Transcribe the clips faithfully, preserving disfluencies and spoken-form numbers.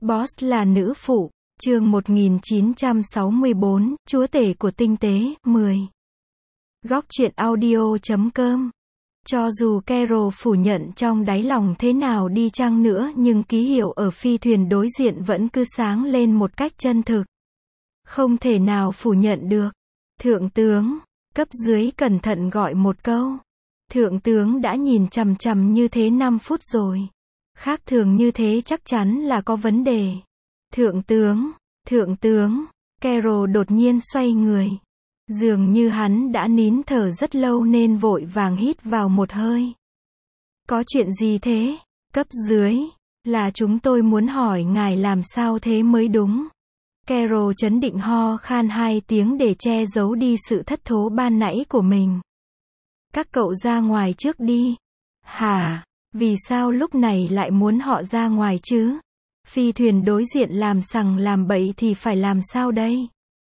Boss là nữ phụ, chương một nghìn chín trăm sáu mươi bốn, chúa tể của tinh tế, mười. Góc truyện audio chấm com. Cho dù Carol phủ nhận trong đáy lòng thế nào đi chăng nữa nhưng ký hiệu ở phi thuyền đối diện vẫn cứ sáng lên một cách chân thực. Không thể nào phủ nhận được. Thượng tướng, cấp dưới cẩn thận gọi một câu. Thượng tướng đã nhìn chằm chằm như thế năm phút rồi. Khác thường như thế chắc chắn là có vấn đề. Thượng tướng, thượng tướng, Carol đột nhiên xoay người. Dường như hắn đã nín thở rất lâu nên vội vàng hít vào một hơi. Có chuyện gì thế? Cấp dưới, là chúng tôi muốn hỏi ngài làm sao thế mới đúng. Carol trấn định ho khan hai tiếng để che giấu đi sự thất thố ban nãy của mình. Các cậu ra ngoài trước đi. Hả? Vì sao lúc này lại muốn họ ra ngoài chứ? Phi thuyền đối diện làm sằng làm bậy thì phải làm sao đây?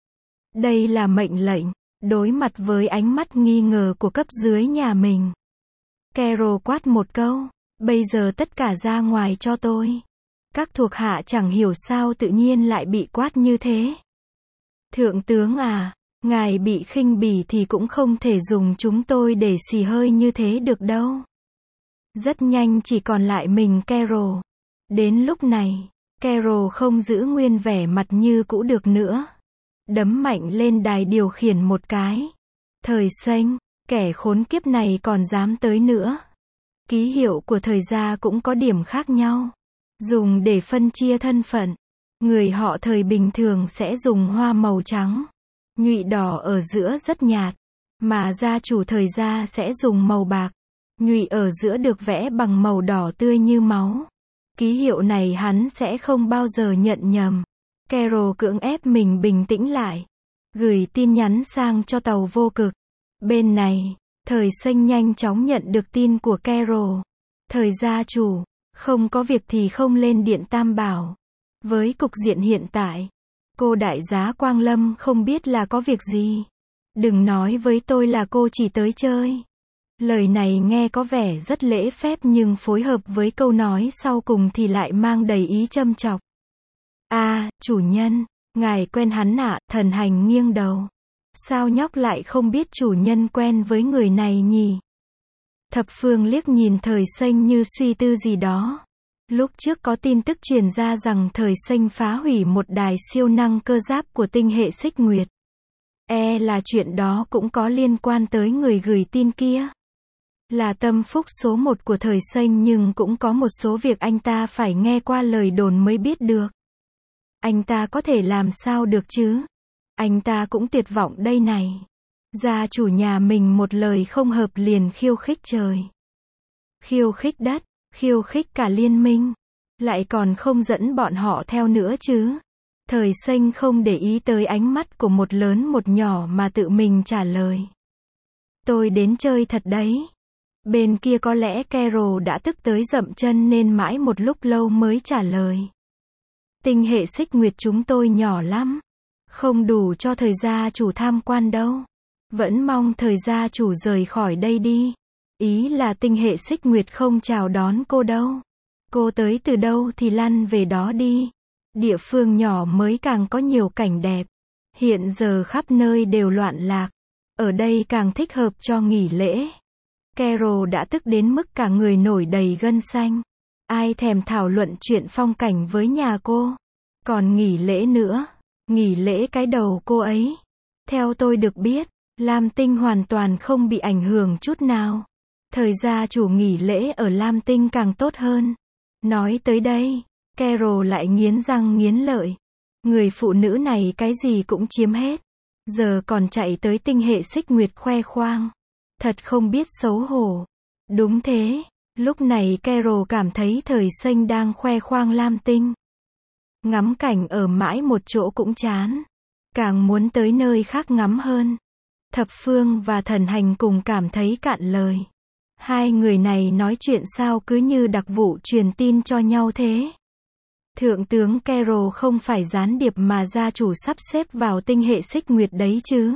Đây là mệnh lệnh. Đối mặt với ánh mắt nghi ngờ của cấp dưới nhà mình, Carol quát một câu. Bây giờ tất cả ra ngoài cho tôi. Các thuộc hạ chẳng hiểu sao tự nhiên lại bị quát như thế. Thượng tướng à, ngài bị khinh bỉ thì cũng không thể dùng chúng tôi để xì hơi như thế được đâu. Rất nhanh chỉ còn lại mình Carol. Đến lúc này, Carol không giữ nguyên vẻ mặt như cũ được nữa. Đấm mạnh lên đài điều khiển một cái. Thời xanh, kẻ khốn kiếp này còn dám tới nữa. Ký hiệu của thời gia cũng có điểm khác nhau. Dùng để phân chia thân phận. Người họ thời bình thường sẽ dùng hoa màu trắng. Nhụy đỏ ở giữa rất nhạt. Mà gia chủ thời gia sẽ dùng màu bạc. Nhụy ở giữa được vẽ bằng màu đỏ tươi như máu. Ký hiệu này hắn sẽ không bao giờ nhận nhầm. Carol cưỡng ép mình bình tĩnh lại. Gửi tin nhắn sang cho tàu vô cực. Bên này, thời xanh nhanh chóng nhận được tin của Carol. Thời gia chủ, không có việc thì không lên điện Tam Bảo. Với cục diện hiện tại, cô đại giá Quang Lâm không biết là có việc gì. Đừng nói với tôi là cô chỉ tới chơi. Lời này nghe có vẻ rất lễ phép nhưng phối hợp với câu nói sau cùng thì lại mang đầy ý châm chọc. À, chủ nhân, ngài quen hắn ạ, Thần Hành nghiêng đầu. Sao nhóc lại không biết chủ nhân quen với người này nhỉ? Thập Phương liếc nhìn thời xanh như suy tư gì đó. Lúc trước có tin tức truyền ra rằng thời xanh phá hủy một đài siêu năng cơ giáp của tinh hệ Xích Nguyệt. E là chuyện đó cũng có liên quan tới người gửi tin kia. Là tâm phúc số một của thời xanh nhưng cũng có một số việc anh ta phải nghe qua lời đồn mới biết được. Anh ta có thể làm sao được chứ? Anh ta cũng tuyệt vọng đây này. Gia chủ nhà mình một lời không hợp liền khiêu khích trời. Khiêu khích đất, khiêu khích cả liên minh. Lại còn không dẫn bọn họ theo nữa chứ. Thời xanh không để ý tới ánh mắt của một lớn một nhỏ mà tự mình trả lời. Tôi đến chơi thật đấy. Bên kia có lẽ Carol đã tức tới dậm chân nên mãi một lúc lâu mới trả lời. Tinh hệ Xích Nguyệt chúng tôi nhỏ lắm. Không đủ cho thời gia chủ tham quan đâu. Vẫn mong thời gia chủ rời khỏi đây đi. Ý là tinh hệ Xích Nguyệt không chào đón cô đâu. Cô tới từ đâu thì lăn về đó đi. Địa phương nhỏ mới càng có nhiều cảnh đẹp. Hiện giờ khắp nơi đều loạn lạc. Ở đây càng thích hợp cho nghỉ lễ. Carol đã tức đến mức cả người nổi đầy gân xanh. Ai thèm thảo luận chuyện phong cảnh với nhà cô. Còn nghỉ lễ nữa. Nghỉ lễ cái đầu cô ấy. Theo tôi được biết, Lam Tinh hoàn toàn không bị ảnh hưởng chút nào. Thời gia chủ nghỉ lễ ở Lam Tinh càng tốt hơn. Nói tới đây, Carol lại nghiến răng nghiến lợi. Người phụ nữ này cái gì cũng chiếm hết. Giờ còn chạy tới tinh hệ Xích Nguyệt khoe khoang. Thật không biết xấu hổ. Đúng thế, lúc này Carol cảm thấy thời xanh đang khoe khoang Lam Tinh. Ngắm cảnh ở mãi một chỗ cũng chán. Càng muốn tới nơi khác ngắm hơn. Thập Phương và Thần Hành cùng cảm thấy cạn lời. Hai người này nói chuyện sao cứ như đặc vụ truyền tin cho nhau thế. Thượng tướng Carol không phải gián điệp mà gia chủ sắp xếp vào tinh hệ Xích Nguyệt đấy chứ.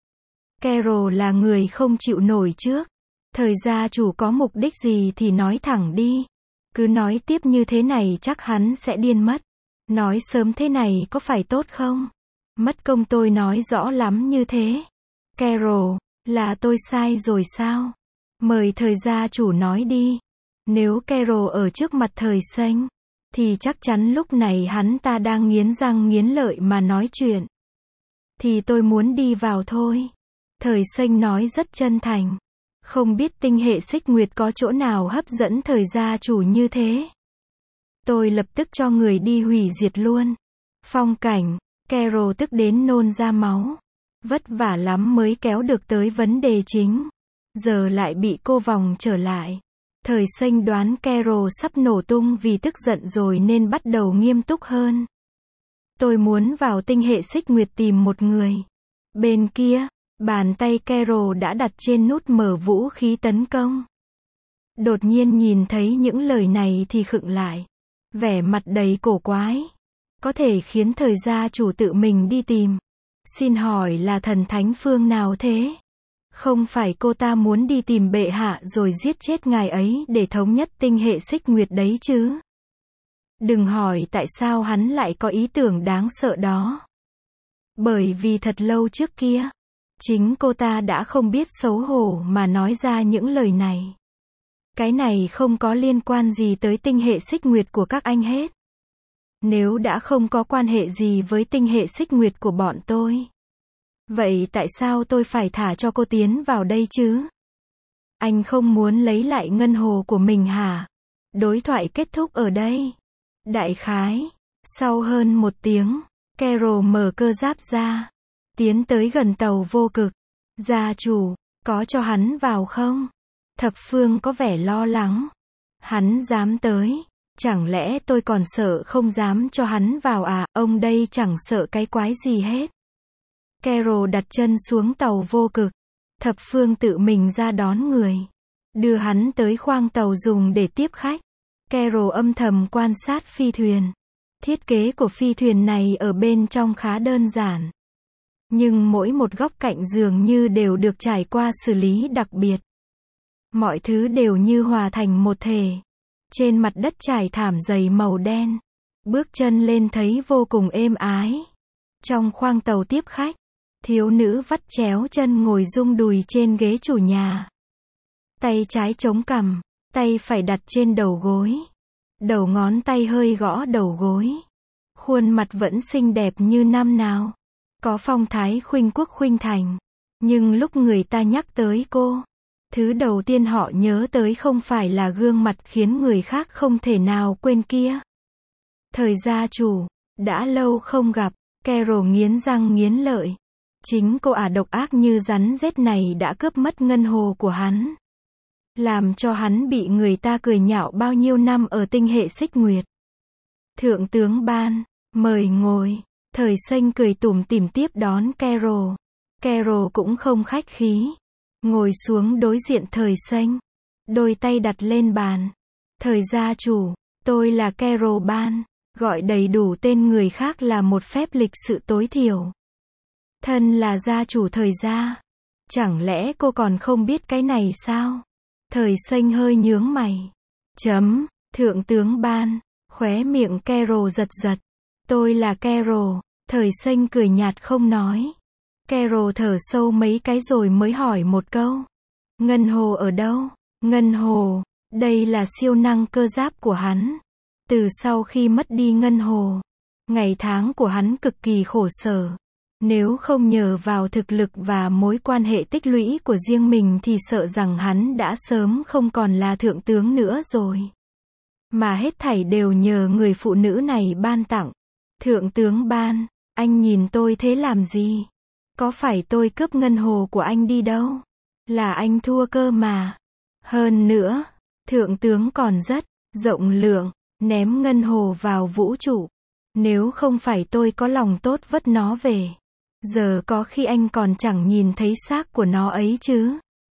Carol là người không chịu nổi trước. Thời gia chủ có mục đích gì thì nói thẳng đi. Cứ nói tiếp như thế này chắc hắn sẽ điên mất. Nói sớm thế này có phải tốt không? Mất công tôi nói rõ lắm như thế. Carol, là tôi sai rồi sao? Mời thời gia chủ nói đi. Nếu Carol ở trước mặt thời xanh, thì chắc chắn lúc này hắn ta đang nghiến răng nghiến lợi mà nói chuyện. Thì tôi muốn đi vào thôi. Thời xanh nói rất chân thành. Không biết tinh hệ xích nguyệt có chỗ nào hấp dẫn thời gia chủ như thế. Tôi lập tức cho người đi hủy diệt luôn. Phong cảnh, Carol tức đến nôn ra máu. Vất vả lắm mới kéo được tới vấn đề chính. Giờ lại bị cô vòng trở lại. Thời xanh đoán Carol sắp nổ tung vì tức giận rồi nên bắt đầu nghiêm túc hơn. Tôi muốn vào tinh hệ xích nguyệt tìm một người. Bên kia, bàn tay Carol đã đặt trên nút mở vũ khí tấn công. Đột nhiên nhìn thấy những lời này thì khựng lại. Vẻ mặt đầy cổ quái. Có thể khiến thời gia chủ tự mình đi tìm. Xin hỏi là thần thánh phương nào thế? Không phải cô ta muốn đi tìm bệ hạ rồi giết chết ngài ấy để thống nhất tinh hệ xích nguyệt đấy chứ? Đừng hỏi tại sao hắn lại có ý tưởng đáng sợ đó. Bởi vì thật lâu trước kia, chính cô ta đã không biết xấu hổ mà nói ra những lời này. Cái này không có liên quan gì tới tinh hệ xích nguyệt của các anh hết. Nếu đã không có quan hệ gì với tinh hệ xích nguyệt của bọn tôi, vậy tại sao tôi phải thả cho cô tiến vào đây chứ? Anh không muốn lấy lại ngân hồ của mình hả? Đối thoại kết thúc ở đây. Đại khái, sau hơn một tiếng, Carol mở cơ giáp ra, tiến tới gần tàu vô cực. Gia chủ, có cho hắn vào không? Thập phương có vẻ lo lắng. Hắn dám tới. Chẳng lẽ tôi còn sợ không dám cho hắn vào à? Ông đây chẳng sợ cái quái gì hết. Carol đặt chân xuống tàu vô cực. Thập phương tự mình ra đón người. Đưa hắn tới khoang tàu dùng để tiếp khách. Carol âm thầm quan sát phi thuyền. Thiết kế của phi thuyền này ở bên trong khá đơn giản. Nhưng mỗi một góc cạnh dường như đều được trải qua xử lý đặc biệt. Mọi thứ đều như hòa thành một thể. Trên mặt đất trải thảm dày màu đen. Bước chân lên thấy vô cùng êm ái. Trong khoang tàu tiếp khách, thiếu nữ vắt chéo chân ngồi rung đùi trên ghế chủ nhà. Tay trái chống cằm, tay phải đặt trên đầu gối. Đầu ngón tay hơi gõ đầu gối. Khuôn mặt vẫn xinh đẹp như năm nào. Có phong thái khuynh quốc khuynh thành. Nhưng lúc người ta nhắc tới cô, thứ đầu tiên họ nhớ tới không phải là gương mặt khiến người khác không thể nào quên kia. Thời gia chủ, đã lâu không gặp, Carol nghiến răng nghiến lợi. Chính cô ả độc ác như rắn rết này đã cướp mất ngân hồ của hắn. Làm cho hắn bị người ta cười nhạo bao nhiêu năm ở tinh hệ xích nguyệt. Thượng tướng Ban, mời ngồi. Thời xanh cười tủm tỉm tiếp đón Carol. Carol cũng không khách khí. Ngồi xuống đối diện thời xanh. Đôi tay đặt lên bàn. Thời gia chủ, tôi là Carol Ban. Gọi đầy đủ tên người khác là một phép lịch sự tối thiểu. Thân là gia chủ thời gia. Chẳng lẽ cô còn không biết cái này sao? Thời xanh hơi nhướng mày. Chấm, thượng tướng Ban. Khóe miệng Carol giật giật. Tôi là Carol. Thời xanh cười nhạt không nói. Carol thở sâu mấy cái rồi mới hỏi một câu. Ngân hồ ở đâu? Ngân hồ, đây là siêu năng cơ giáp của hắn. Từ sau khi mất đi ngân hồ, ngày tháng của hắn cực kỳ khổ sở. Nếu không nhờ vào thực lực và mối quan hệ tích lũy của riêng mình thì sợ rằng hắn đã sớm không còn là thượng tướng nữa rồi. Mà hết thảy đều nhờ người phụ nữ này ban tặng. Thượng tướng Ban, anh nhìn tôi thế làm gì? Có phải tôi cướp ngân hồ của anh đi đâu? Là anh thua cơ mà. Hơn nữa, thượng tướng còn rất rộng lượng, ném ngân hồ vào vũ trụ. Nếu không phải tôi có lòng tốt vớt nó về, giờ có khi anh còn chẳng nhìn thấy xác của nó ấy chứ.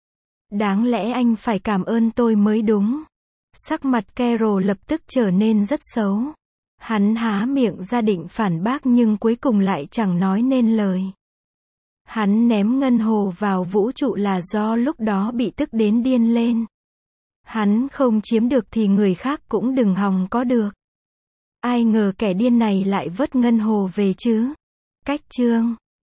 Đáng lẽ anh phải cảm ơn tôi mới đúng. Sắc mặt Carol lập tức trở nên rất xấu. Hắn há miệng ra định phản bác nhưng cuối cùng lại chẳng nói nên lời. Hắn ném ngân hồ vào vũ trụ là do lúc đó bị tức đến điên lên. Hắn không chiếm được thì người khác cũng đừng hòng có được. Ai ngờ kẻ điên này lại vớt ngân hồ về chứ. Cách chương